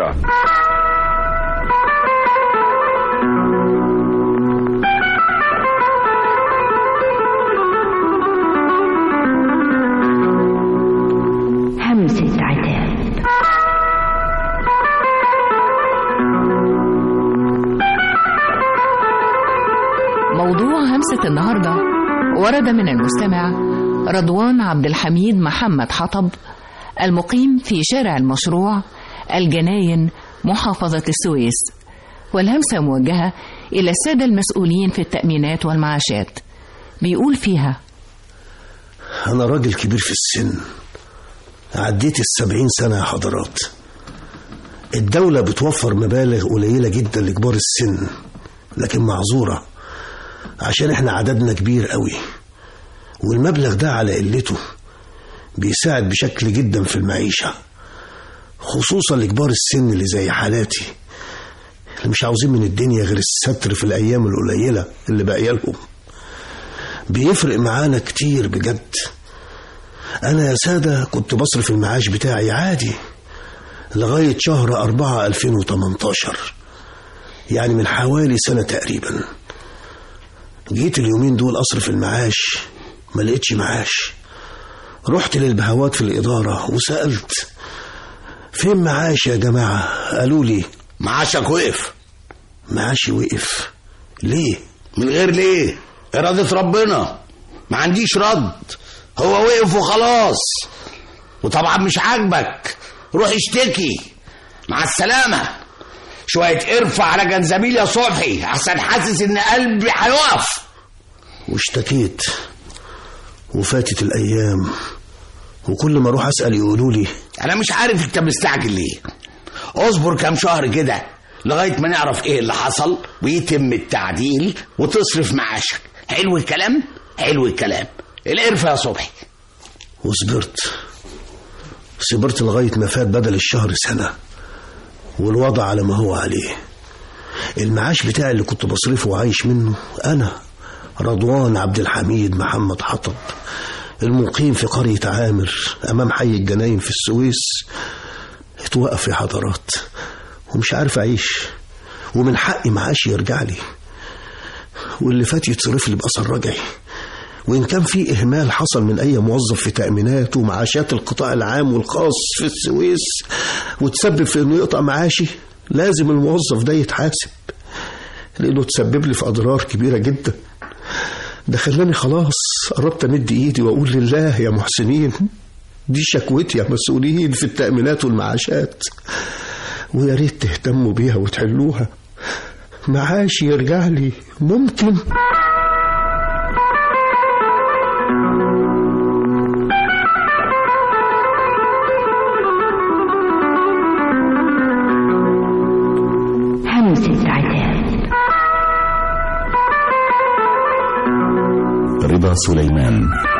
همسة عتاب. موضوع همسة النهاردة ورد من المستمع رضوان عبد الحميد محمد حطب، المقيم في شارع المشروع الجناين، محافظة السويس، والهمسة موجهة إلى السادة المسؤولين في التأمينات والمعاشات. بيقول فيها: أنا راجل كبير في السن، عديت 70 سنة يا حضرات. الدولة بتوفر مبالغ قليلة جدا لكبار السن، لكن معذورة عشان احنا عددنا كبير قوي، والمبلغ ده على قلته بيساعد بشكل جدا في المعيشة، خصوصا لكبار السن اللي زي حالاتي، اللي مش عاوزين من الدنيا غير الستر في الأيام القليلة اللي باقيه لهم. بيفرق معانا كتير بجد. أنا يا سادة كنت بصرف المعاش بتاعي عادي لغاية شهر 4 2018، يعني من حوالي سنة تقريبا. جيت اليومين دول أصرف المعاش، ما لقيتش معاش. رحت للبهوات في الإدارة وسألت: فين معاش يا جماعة؟ قالوا لي: معاشك وقف. معاشي وقف؟ ليه؟ من غير ليه، إرادة ربنا، ما عنديش رد، هو وقف وخلاص. وطبعا مش عاجبك، روح اشتكي، مع السلامة. شوية ارفع على جنزبيل يا صبحي، احسن حاسس ان قلبي هيقف. واشتكيت وفاتت الأيام، وكل ما اروح أسأل يقولوا لي: انا مش عارف انت مستعجل ليه، اصبر كام شهر كده لغاية ما نعرف ايه اللي حصل ويتم التعديل وتصرف معاشك. حلو الكلام، حلو الكلام. القرفة يا صبحي. صبرت لغاية ما فات بدل الشهر سنة، والوضع على ما هو عليه. المعاش بتاعي اللي كنت بصرفه وعايش منه أنا رضوان عبد الحميد محمد حطب، المقيم في قرية عامر أمام حي الجناين في السويس، اتوقف يا حضرات، ومش عارف أعيش، ومن حقي معاشي يرجع لي، واللي فات يتصرف لي بأثر رجعي. وإن كان في إهمال حصل من أي موظف في تأمينات ومعاشات القطاع العام والخاص في السويس وتسبب في إنه يقطع معاشي، لازم الموظف ده يتحاسب، لأنه تسبب لي في أضرار كبيرة جدا. ده خلاني خلاص قربت أمد إيدي وأقول: لله يا محسنين، دي شكوتي يا مسؤولين في التأمينات والمعاشات، ويا ريت تهتموا بيها وتحلوها، معاشي يرجع لي ممكن. همسة عتاب. رضا سليمان.